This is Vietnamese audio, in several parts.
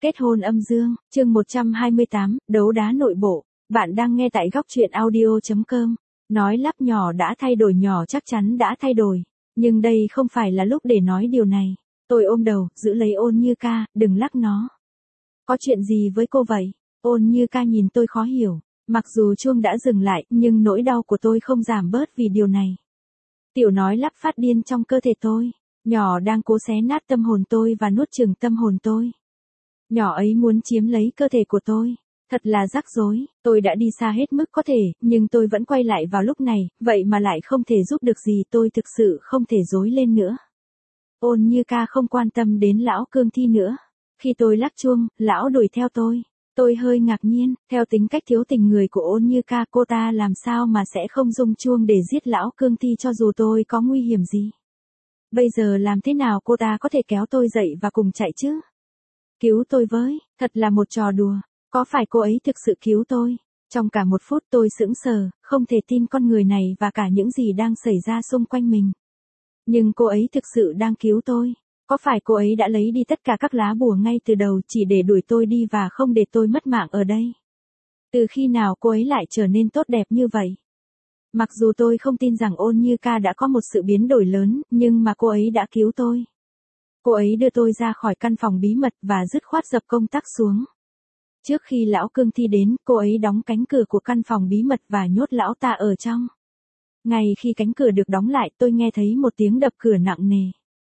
Kết hôn âm dương, chương 128, đấu đá nội bộ. Bạn đang nghe tại góc truyện audio.com. Nói lắp nhỏ đã thay đổi nhỏ chắc chắn đã thay đổi. Nhưng đây không phải là lúc để nói điều này. Tôi ôm đầu, giữ lấy Ôn Như Ca, đừng lắc nó. Có chuyện gì với cô vậy? Ôn Như Ca nhìn tôi khó hiểu. Mặc dù chuông đã dừng lại, nhưng nỗi đau của tôi không giảm bớt vì điều này. Tiểu nói lắp phát điên trong cơ thể tôi. Nhỏ đang cố xé nát tâm hồn tôi và nuốt chửng tâm hồn tôi. Nhỏ ấy muốn chiếm lấy cơ thể của tôi. Thật là rắc rối, tôi đã đi xa hết mức có thể, nhưng tôi vẫn quay lại vào lúc này, vậy mà lại không thể giúp được gì, tôi thực sự không thể dối lên nữa. Ôn Như Ca không quan tâm đến lão cương thi nữa. Khi tôi lắc chuông, lão đuổi theo tôi. Tôi hơi ngạc nhiên, theo tính cách thiếu tình người của Ôn Như Ca, cô ta làm sao mà sẽ không rung chuông để giết lão cương thi cho dù tôi có nguy hiểm gì. Bây giờ làm thế nào cô ta có thể kéo tôi dậy và cùng chạy chứ? Cứu tôi với, thật là một trò đùa. Có phải cô ấy thực sự cứu tôi? Trong cả một phút tôi sững sờ, không thể tin con người này và cả những gì đang xảy ra xung quanh mình. Nhưng cô ấy thực sự đang cứu tôi. Có phải cô ấy đã lấy đi tất cả các lá bùa ngay từ đầu chỉ để đuổi tôi đi và không để tôi mất mạng ở đây? Từ khi nào cô ấy lại trở nên tốt đẹp như vậy? Mặc dù tôi không tin rằng Ôn Như Ca đã có một sự biến đổi lớn, nhưng mà cô ấy đã cứu tôi. Cô ấy đưa tôi ra khỏi căn phòng bí mật và dứt khoát dập công tắc xuống. Trước khi lão cương thi đến, cô ấy đóng cánh cửa của căn phòng bí mật và nhốt lão ta ở trong. Ngay khi cánh cửa được đóng lại, tôi nghe thấy một tiếng đập cửa nặng nề.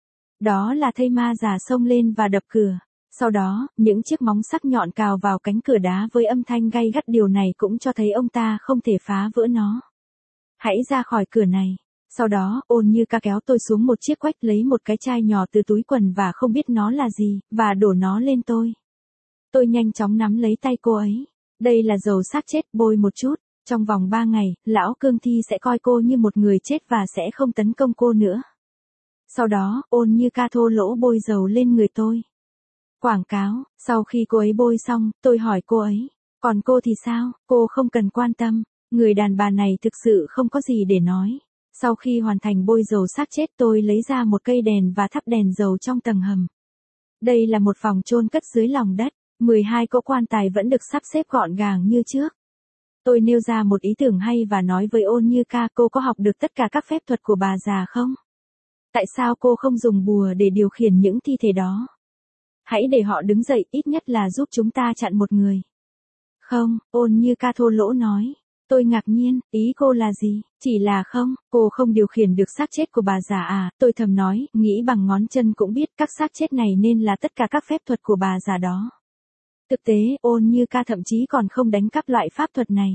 Đó là thây ma già xông lên và đập cửa. Sau đó, những chiếc móng sắc nhọn cào vào cánh cửa đá với âm thanh gay gắt, điều này cũng cho thấy ông ta không thể phá vỡ nó. Hãy ra khỏi cửa này. Sau đó, Ôn Như Ca kéo tôi xuống một chiếc quách, lấy một cái chai nhỏ từ túi quần và không biết nó là gì, và đổ nó lên tôi. Tôi nhanh chóng nắm lấy tay cô ấy. Đây là dầu xác chết, bôi một chút. Trong vòng 3 ngày, lão cương thi sẽ coi cô như một người chết và sẽ không tấn công cô nữa. Sau đó, Ôn Như Ca thô lỗ bôi dầu lên người tôi. Quảng cáo, sau khi cô ấy bôi xong, tôi hỏi cô ấy. Còn cô thì sao? Cô không cần quan tâm. Người đàn bà này thực sự không có gì để nói. Sau khi hoàn thành bôi dầu xác chết, tôi lấy ra một cây đèn và thắp đèn dầu trong tầng hầm. Đây là một phòng chôn cất dưới lòng đất. 12 cỗ quan tài vẫn được sắp xếp gọn gàng như trước. Tôi nêu ra một ý tưởng hay và nói với Ôn Như Ca, cô có học được tất cả các phép thuật của bà già không? Tại sao cô không dùng bùa để điều khiển những thi thể đó? Hãy để họ đứng dậy, ít nhất là giúp chúng ta chặn một người. Không, Ôn Như Ca thô lỗ nói. Tôi ngạc nhiên, ý cô là gì? Chỉ là không, cô không điều khiển được xác chết của bà già à? Tôi thầm nói, nghĩ bằng ngón chân cũng biết các xác chết này nên là tất cả các phép thuật của bà già đó. Thực tế, Ôn Như Ca thậm chí còn không đánh cắp loại pháp thuật này.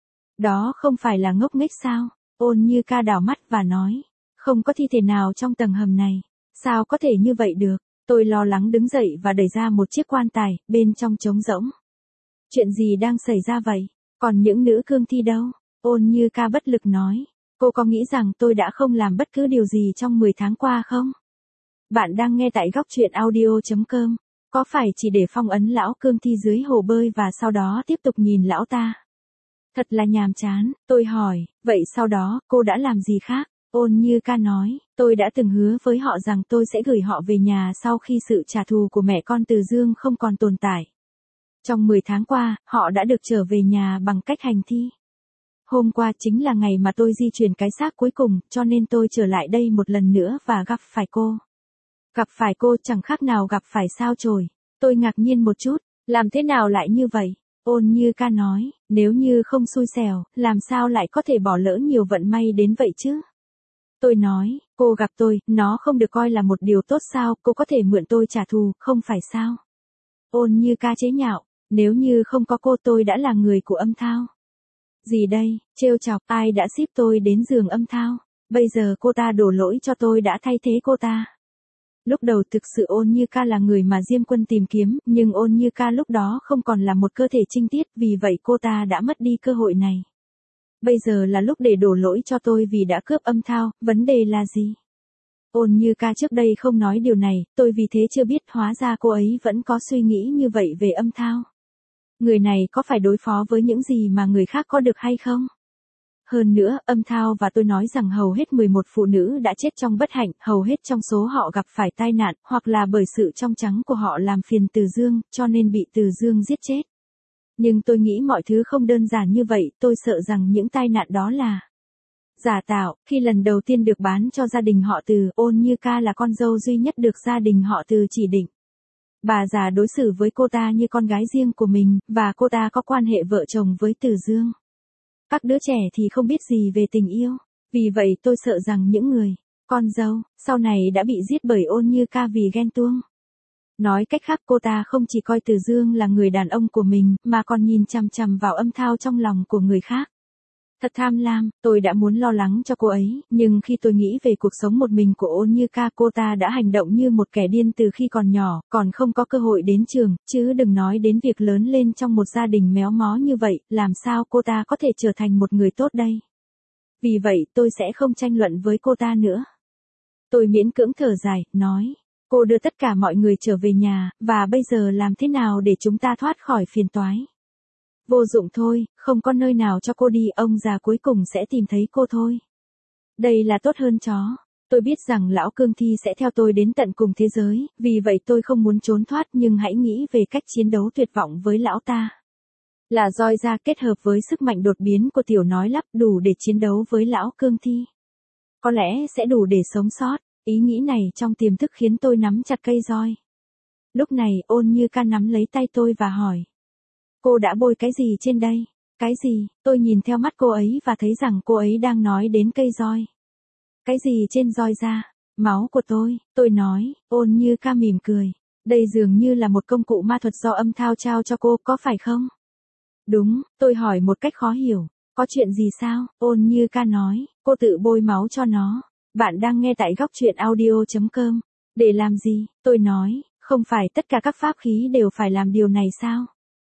Đó không phải là ngốc nghếch sao? Ôn Như Ca đảo mắt và nói, không có thi thể nào trong tầng hầm này. Sao có thể như vậy được? Tôi lo lắng đứng dậy và đẩy ra một chiếc quan tài, bên trong trống rỗng. Chuyện gì đang xảy ra vậy? Còn những nữ cương thi đâu? Ôn Như Ca bất lực nói. Cô có nghĩ rằng tôi đã không làm bất cứ điều gì trong 10 tháng qua không? Bạn đang nghe tại góc truyện audio.com. Có phải chỉ để phong ấn lão cương thi dưới hồ bơi và sau đó tiếp tục nhìn lão ta? Thật là nhàm chán, tôi hỏi, vậy sau đó, cô đã làm gì khác? Ôn Như Ca nói, tôi đã từng hứa với họ rằng tôi sẽ gửi họ về nhà sau khi sự trả thù của mẹ con Từ Dương không còn tồn tại. Trong 10 tháng qua, họ đã được trở về nhà bằng cách hành thi. Hôm qua chính là ngày mà tôi di chuyển cái xác cuối cùng, cho nên tôi trở lại đây một lần nữa và gặp phải cô. Gặp phải cô chẳng khác nào gặp phải sao chổi. Tôi ngạc nhiên một chút, làm thế nào lại như vậy? Ôn Như Ca nói, nếu như không xui xẻo, làm sao lại có thể bỏ lỡ nhiều vận may đến vậy chứ? Tôi nói, cô gặp tôi, nó không được coi là một điều tốt sao, cô có thể mượn tôi trả thù, không phải sao? Ôn Như Ca chế nhạo, nếu như không có cô tôi đã là người của Âm Thao. Gì đây, trêu chọc, ai đã ship tôi đến giường Âm Thao? Bây giờ cô ta đổ lỗi cho tôi đã thay thế cô ta. Lúc đầu thực sự Ôn Như Ca là người mà Diêm Quân tìm kiếm, nhưng Ôn Như Ca lúc đó không còn là một cơ thể trinh tiết, vì vậy cô ta đã mất đi cơ hội này. Bây giờ là lúc để đổ lỗi cho tôi vì đã cướp Âm Thao, vấn đề là gì? Ôn Như Ca trước đây không nói điều này, tôi vì thế chưa biết, hóa ra cô ấy vẫn có suy nghĩ như vậy về Âm Thao. Người này có phải đối phó với những gì mà người khác có được hay không? Hơn nữa, âm thao và tôi nói rằng hầu hết 11 phụ nữ đã chết trong bất hạnh, hầu hết trong số họ gặp phải tai nạn, hoặc là bởi sự trong trắng của họ làm phiền Từ Dương, cho nên bị Từ Dương giết chết. Nhưng tôi nghĩ mọi thứ không đơn giản như vậy, tôi sợ rằng những tai nạn đó là giả tạo. Khi lần đầu tiên được bán cho gia đình họ Từ, Ôn Như Ca là con dâu duy nhất được gia đình họ Từ chỉ định. Bà già đối xử với cô ta như con gái riêng của mình, và cô ta có quan hệ vợ chồng với Từ Dương. Các đứa trẻ thì không biết gì về tình yêu, vì vậy tôi sợ rằng những người con dâu sau này đã bị giết bởi Ôn Như Ca vì ghen tuông. Nói cách khác, cô ta không chỉ coi Từ Dương là người đàn ông của mình, mà còn nhìn chằm chằm vào âm thao trong lòng của người khác. Thật tham lam, tôi đã muốn lo lắng cho cô ấy, nhưng khi tôi nghĩ về cuộc sống một mình của Ôn Như Ca, cô ta đã hành động như một kẻ điên từ khi còn nhỏ, còn không có cơ hội đến trường, chứ đừng nói đến việc lớn lên trong một gia đình méo mó như vậy, làm sao cô ta có thể trở thành một người tốt đây? Vì vậy, tôi sẽ không tranh luận với cô ta nữa. Tôi miễn cưỡng thở dài, nói, cô đưa tất cả mọi người trở về nhà, và bây giờ làm thế nào để chúng ta thoát khỏi phiền toái? Vô dụng thôi, không có nơi nào cho cô đi, ông già cuối cùng sẽ tìm thấy cô thôi. Đây là tốt hơn chó. Tôi biết rằng lão cương thi sẽ theo tôi đến tận cùng thế giới, vì vậy tôi không muốn trốn thoát, nhưng hãy nghĩ về cách chiến đấu tuyệt vọng với lão ta. Là roi da kết hợp với sức mạnh đột biến của tiểu nói lắp, đủ để chiến đấu với lão cương thi. Có lẽ sẽ đủ để sống sót. Ý nghĩ này trong tiềm thức khiến tôi nắm chặt cây roi. Lúc này, Ôn Như Ca nắm lấy tay tôi và hỏi. Cô đã bôi cái gì trên đây? Cái gì? Tôi nhìn theo mắt cô ấy và thấy rằng cô ấy đang nói đến cây roi. Cái gì trên roi da? Máu của tôi nói. Ôn Như Ca mỉm cười. Đây dường như là một công cụ ma thuật do âm thao trao cho cô, có phải không? Đúng, tôi hỏi một cách khó hiểu. Có chuyện gì sao? Ôn Như Ca nói, cô tự bôi máu cho nó. Bạn đang nghe tại góc truyện audio.com. Để làm gì? Tôi nói, không phải tất cả các pháp khí đều phải làm điều này sao?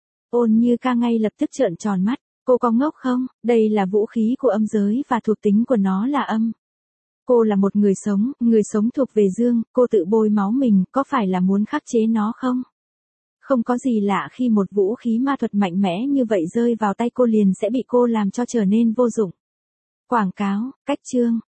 Ôn Như Ca ngay lập tức trợn tròn mắt. Cô có ngốc không? Đây là vũ khí của âm giới và thuộc tính của nó là âm. Cô là một người sống thuộc về dương, cô tự bôi máu mình, có phải là muốn khắc chế nó không? Không có gì lạ khi một vũ khí ma thuật mạnh mẽ như vậy rơi vào tay cô liền sẽ bị cô làm cho trở nên vô dụng. Quảng cáo, cách chương.